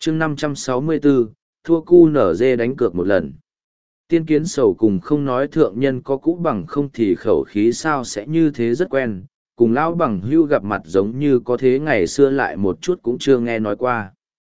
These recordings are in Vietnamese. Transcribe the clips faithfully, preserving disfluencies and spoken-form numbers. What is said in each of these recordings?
chương năm trăm sáu mươi bốn, thua cu nở dê đánh cược một lần. Tiên kiến sầu cùng không nói thượng nhân có cũ bằng không thì khẩu khí sao sẽ như thế rất quen, cùng lão bằng hưu gặp mặt giống như có thế ngày xưa lại một chút cũng chưa nghe nói qua.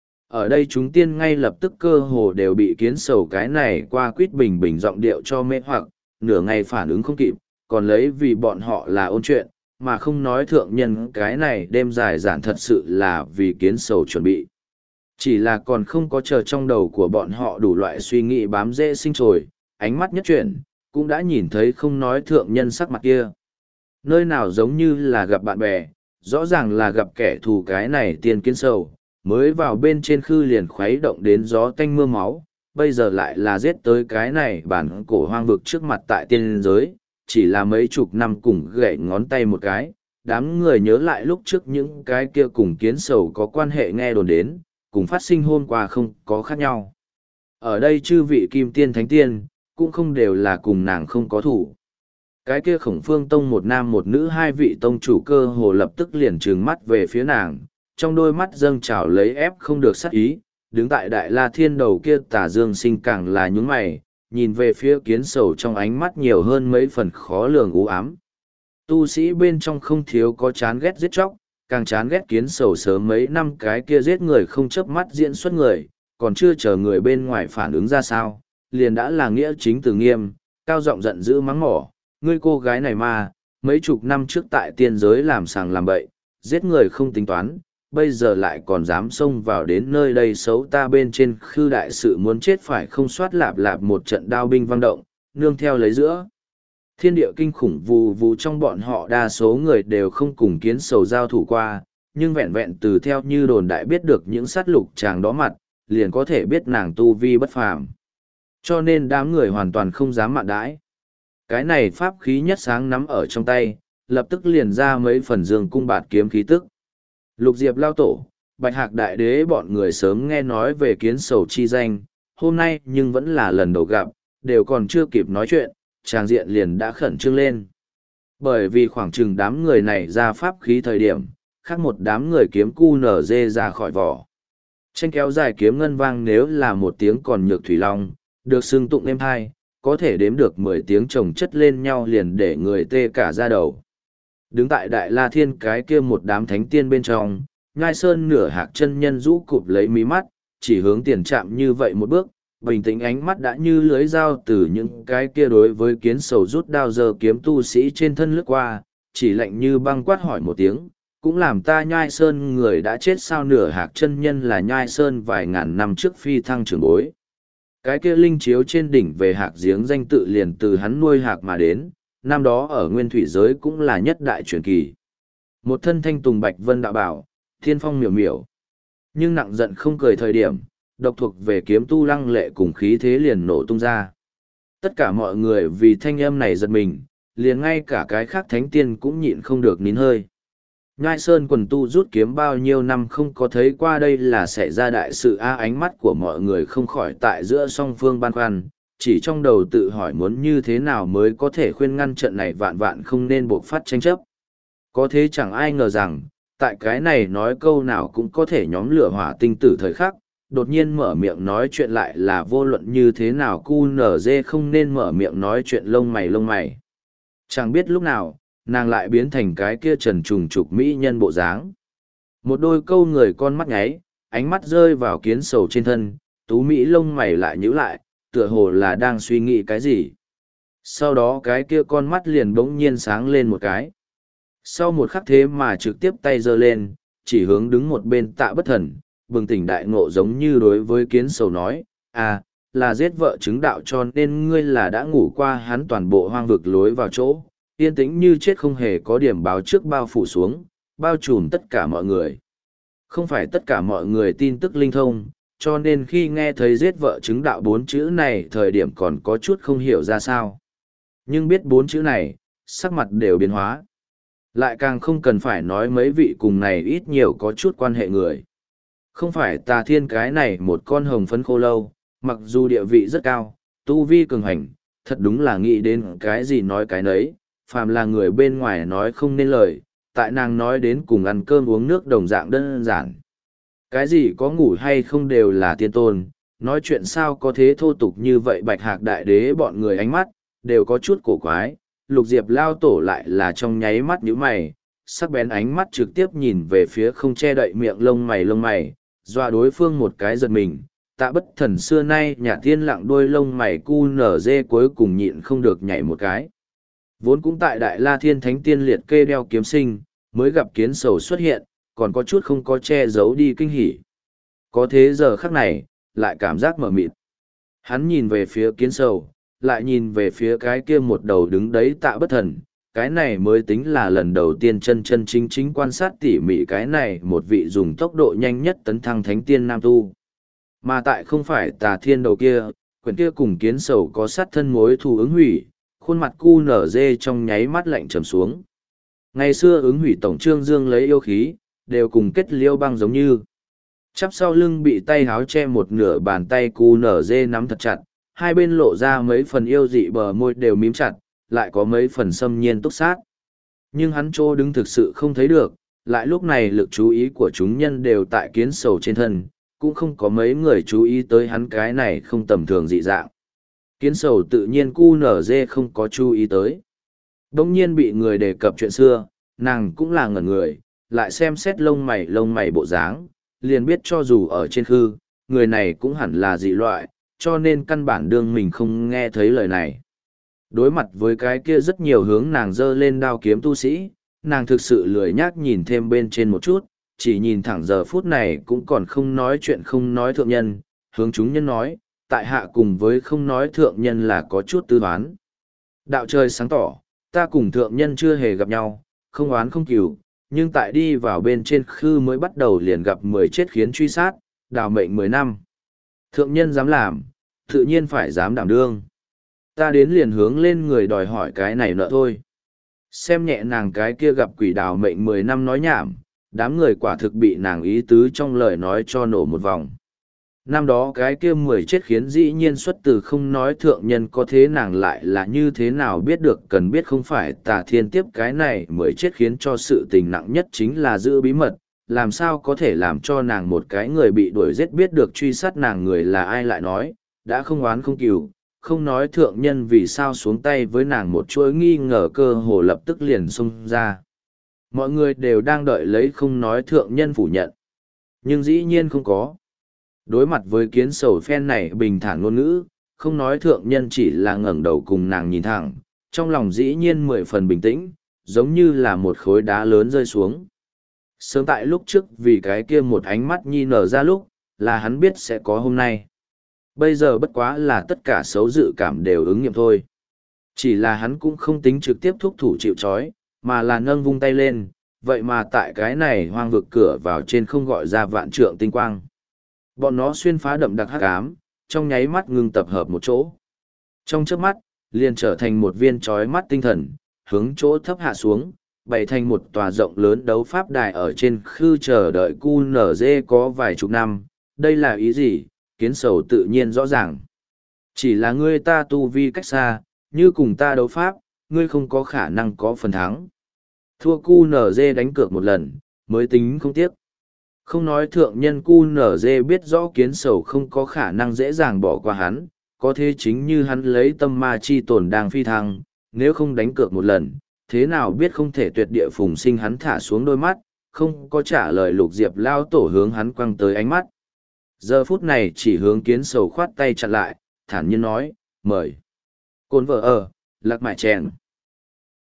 Ở đây chúng tiên ngay lập tức cơ hồ đều bị kiến sầu cái này qua quýt bình bình giọng điệu cho mê hoặc, nửa ngày phản ứng không kịp, còn lấy vì bọn họ là ôn chuyện, mà không nói thượng nhân cái này đêm dài dản thật sự là vì kiến sầu chuẩn bị. Chỉ là còn không có chờ trong đầu của bọn họ đủ loại suy nghĩ bám rễ sinh trồi, ánh mắt nhất chuyển, cũng đã nhìn thấy không nói thượng nhân sắc mặt kia. Nơi nào giống như là gặp bạn bè, rõ ràng là gặp kẻ thù cái này tiên kiến sầu, mới vào bên trên khư liền khuấy động đến gió tanh mưa máu, bây giờ lại là giết tới cái này bản cổ hoang vực trước mặt tại tiên giới, chỉ là mấy chục năm cùng gậy ngón tay một cái, đám người nhớ lại lúc trước những cái kia cùng kiến sầu có quan hệ nghe đồn đến, cùng phát sinh hôm qua không có khác nhau. Ở đây chư vị kim tiên thánh tiên, cũng không đều là cùng nàng không có thủ. Cái kia khổng phương tông một nam một nữ hai vị tông chủ cơ hồ lập tức liền trừng mắt về phía nàng, trong đôi mắt dâng trào lấy ép không được sát ý, đứng tại đại la thiên đầu kia tả dương sinh càng là nhúng mày, nhìn về phía kiến sầu trong ánh mắt nhiều hơn mấy phần khó lường u ám. Tu sĩ bên trong không thiếu có chán ghét giết chóc, càng chán ghét kiến sầu sớm mấy năm cái kia giết người không chớp mắt diễn xuất người, còn chưa chờ người bên ngoài phản ứng ra sao, liền đã là nghĩa chính từ nghiêm, cao giọng giận dữ mắng mỏ, ngươi cô gái này mà, mấy chục năm trước tại tiên giới làm sàng làm bậy, giết người không tính toán, bây giờ lại còn dám xông vào đến nơi đây xấu ta bên trên khư đại sự muốn chết phải không soát lạp lạp một trận đao binh vang động, nương theo lấy giữa. Thiên địa kinh khủng vù vù trong bọn họ đa số người đều không cùng kiến sầu giao thủ qua, nhưng vẹn vẹn từ theo như đồn đại biết được những sát lục chàng đó mặt, liền có thể biết nàng tu vi bất phàm. Cho nên đám người hoàn toàn không dám mạn đãi. Cái này pháp khí nhất sáng nắm ở trong tay, lập tức liền ra mấy phần dương cung bạt kiếm khí tức. Lục Diệp lao tổ, Bạch Hạc đại đế bọn người sớm nghe nói về kiến sầu chi danh, hôm nay nhưng vẫn là lần đầu gặp, đều còn chưa kịp nói chuyện, tràng diện liền đã khẩn trương lên. Bởi vì khoảng chừng đám người này ra pháp khí thời điểm, khác một đám người kiếm cu nở dê ra khỏi vỏ. Tranh kéo dài kiếm ngân vang nếu là một tiếng còn nhược thủy long, được xưng tụng êm hai, có thể đếm được mười tiếng chồng chất lên nhau liền để người tê cả da đầu. Đứng tại Đại La Thiên cái kia một đám thánh tiên bên trong, Nhai Sơn nửa hạc chân nhân rũ cụp lấy mí mắt, chỉ hướng tiền chạm như vậy một bước, bình tĩnh ánh mắt đã như lưới dao từ những cái kia đối với kiến sầu rút đao giờ kiếm tu sĩ trên thân lướt qua, chỉ lạnh như băng quát hỏi một tiếng, cũng làm ta Nhai Sơn người đã chết sao nửa hạc chân nhân là Nhai Sơn vài ngàn năm trước phi thăng trưởng bối. Cái kia linh chiếu trên đỉnh về hạc giếng danh tự liền từ hắn nuôi hạc mà đến, năm đó ở nguyên thủy giới cũng là nhất đại truyền kỳ. Một thân thanh tùng bạch vân đạo bảo, thiên phong miểu miểu. Nhưng nặng giận không cười thời điểm, độc thuộc về kiếm tu lăng lệ cùng khí thế liền nổ tung ra. Tất cả mọi người vì thanh âm này giật mình, liền ngay cả cái khác thánh tiên cũng nhịn không được nín hơi. Nhai Sơn quần tu rút kiếm bao nhiêu năm không có thấy qua đây là xảy ra đại sự a ánh mắt của mọi người không khỏi tại giữa song phương băn khoăn, chỉ trong đầu tự hỏi muốn như thế nào mới có thể khuyên ngăn trận này vạn vạn không nên buộc phát tranh chấp. Có thế chẳng ai ngờ rằng, tại cái này nói câu nào cũng có thể nhóm lửa hỏa tinh tử thời khắc, đột nhiên mở miệng nói chuyện lại là vô luận như thế nào cu nở dê không nên mở miệng nói chuyện lông mày lông mày. Chẳng biết lúc nào, nàng lại biến thành cái kia trần trùng trục mỹ nhân bộ dáng. Một đôi câu người con mắt nháy, ánh mắt rơi vào kiến sầu trên thân, tú mỹ lông mày lại nhíu lại, tựa hồ là đang suy nghĩ cái gì. Sau đó cái kia con mắt liền bỗng nhiên sáng lên một cái. Sau một khắc thế mà trực tiếp tay giơ lên, chỉ hướng đứng một bên Tạ Bất Thần, bừng tỉnh đại ngộ giống như đối với kiến sầu nói, à, là giết vợ chứng đạo cho nên ngươi là đã ngủ qua hắn toàn bộ hoang vực lối vào chỗ, yên tĩnh như chết không hề có điểm báo trước bao phủ xuống, bao trùm tất cả mọi người. Không phải tất cả mọi người tin tức linh thông, cho nên khi nghe thấy giết vợ chứng đạo bốn chữ này thời điểm còn có chút không hiểu ra sao. Nhưng biết bốn chữ này, sắc mặt đều biến hóa. Lại càng không cần phải nói mấy vị cùng này ít nhiều có chút quan hệ người. Không phải Tà Thiên cái này một con hồng phấn khô lâu, mặc dù địa vị rất cao, tu vi cường hành, thật đúng là nghĩ đến cái gì nói cái nấy, phàm là người bên ngoài nói không nên lời, tại nàng nói đến cùng ăn cơm uống nước đồng dạng đơn giản. Cái gì có ngủ hay không đều là tiên tôn, nói chuyện sao có thế thô tục như vậy. Bạch Hạc đại đế bọn người ánh mắt, đều có chút cổ quái. Lục Diệp lao tổ lại là trong nháy mắt nhíu mày, sắc bén ánh mắt trực tiếp nhìn về phía không che đậy miệng lông mày lông mày, dọa đối phương một cái giật mình. Tạ Bất Thần xưa nay nhà tiên lặng đuôi lông mày cu nở dê cuối cùng nhịn không được nhảy một cái. Vốn cũng tại Đại La Thiên Thánh Tiên liệt kê đeo kiếm sinh, mới gặp kiến sầu xuất hiện, còn có chút không có che giấu đi kinh hỉ. Có thế giờ khắc này, lại cảm giác mở mịt. Hắn nhìn về phía kiến sầu, lại nhìn về phía cái kia một đầu đứng đấy Tạ Bất Thần, cái này mới tính là lần đầu tiên chân chân chính chính quan sát tỉ mỉ cái này một vị dùng tốc độ nhanh nhất tấn thăng thánh tiên nam tu. Mà tại không phải Tà Thiên đầu kia, quyển kia cùng kiến sầu có sát thân mối thù ứng hủy, khuôn mặt cu nở dê trong nháy mắt lạnh trầm xuống. Ngày xưa ứng hủy tổng trương dương lấy yêu khí, đều cùng kết liêu băng giống như. Chắp sau lưng bị tay háo che một nửa bàn tay cu nở dê nắm thật chặt, hai bên lộ ra mấy phần yêu dị bờ môi đều mím chặt, lại có mấy phần xâm nhiên túc sát. Nhưng hắn trô đứng thực sự không thấy được, lại lúc này lực chú ý của chúng nhân đều tại kiến sầu trên thân, cũng không có mấy người chú ý tới hắn cái này không tầm thường dị dạng. Kiến sầu tự nhiên cu nở dê không có chú ý tới. Đông nhiên bị người đề cập chuyện xưa, nàng cũng là ngẩn người, lại xem xét lông mày lông mày bộ dáng, liền biết cho dù ở trên khư, người này cũng hẳn là dị loại, cho nên căn bản đương mình không nghe thấy lời này. Đối mặt với cái kia rất nhiều hướng nàng dơ lên đao kiếm tu sĩ, nàng thực sự lười nhác nhìn thêm bên trên một chút, chỉ nhìn thẳng giờ phút này cũng còn không nói chuyện không nói thượng nhân, hướng chúng nhân nói, tại hạ cùng với không nói thượng nhân là có chút tư đoán. Đạo trời sáng tỏ, ta cùng thượng nhân chưa hề gặp nhau, không oán không cừu, nhưng tại đi vào bên trên khư mới bắt đầu liền gặp mười chết khiến truy sát, đào mệnh mười năm. Thượng nhân dám làm, tự nhiên phải dám đảm đương. Ta đến liền hướng lên người đòi hỏi cái này nợ thôi. Xem nhẹ nàng cái kia gặp quỷ đào mệnh mười năm nói nhảm, đám người quả thực bị nàng ý tứ trong lời nói cho nổ một vòng. Năm đó cái kia mười chết khiến dĩ nhiên xuất từ không nói thượng nhân có thế nàng lại là như thế nào biết được cần biết không phải Tà Thiên tiếp cái này mười chết khiến cho sự tình nặng nhất chính là giữ bí mật, làm sao có thể làm cho nàng một cái người bị đuổi giết biết được truy sát nàng người là ai lại nói, đã không oán không cừu, không nói thượng nhân vì sao xuống tay với nàng một chuỗi nghi ngờ cơ hồ lập tức liền xông ra. Mọi người đều đang đợi lấy không nói thượng nhân phủ nhận. Nhưng dĩ nhiên không có. Đối mặt với kiến sầu phen này bình thản ngôn ngữ, không nói thượng nhân chỉ là ngẩng đầu cùng nàng nhìn thẳng, trong lòng dĩ nhiên mười phần bình tĩnh, giống như là một khối đá lớn rơi xuống. Sớm tại lúc trước vì cái kia một ánh mắt nhi nở ra lúc, là hắn biết sẽ có hôm nay. Bây giờ bất quá là tất cả xấu dự cảm đều ứng nghiệm thôi. Chỉ là hắn cũng không tính trực tiếp thúc thủ chịu trói, mà là nâng vung tay lên, vậy mà tại cái này hoang vực cửa vào trên không gọi ra vạn trượng tinh quang. Bọn nó xuyên phá đậm đặc hắc ám, trong nháy mắt ngưng tập hợp một chỗ. Trong chớp mắt, liền trở thành một viên chói mắt tinh thần, hướng chỗ thấp hạ xuống, bày thành một tòa rộng lớn đấu pháp đài ở trên khư chờ đợi cu nở dê có vài chục năm. Đây là ý gì? Kiến sầu tự nhiên rõ ràng. Chỉ là ngươi ta tu vi cách xa, như cùng ta đấu pháp, ngươi không có khả năng có phần thắng. Thua cu nở dê đánh cược một lần, mới tính không tiếc. Không nói thượng nhân cu nở dê biết rõ kiến sầu không có khả năng dễ dàng bỏ qua hắn, có thế chính như hắn lấy tâm ma chi tổn đang phi thăng, nếu không đánh cược một lần, thế nào biết không thể tuyệt địa phùng sinh. Hắn thả xuống đôi mắt, không có trả lời Lục Diệp lao tổ hướng hắn quăng tới ánh mắt. Giờ phút này chỉ hướng kiến sầu khoát tay chặn lại, thản nhiên nói, mời. Côn vợ ở, lạc mại chèn.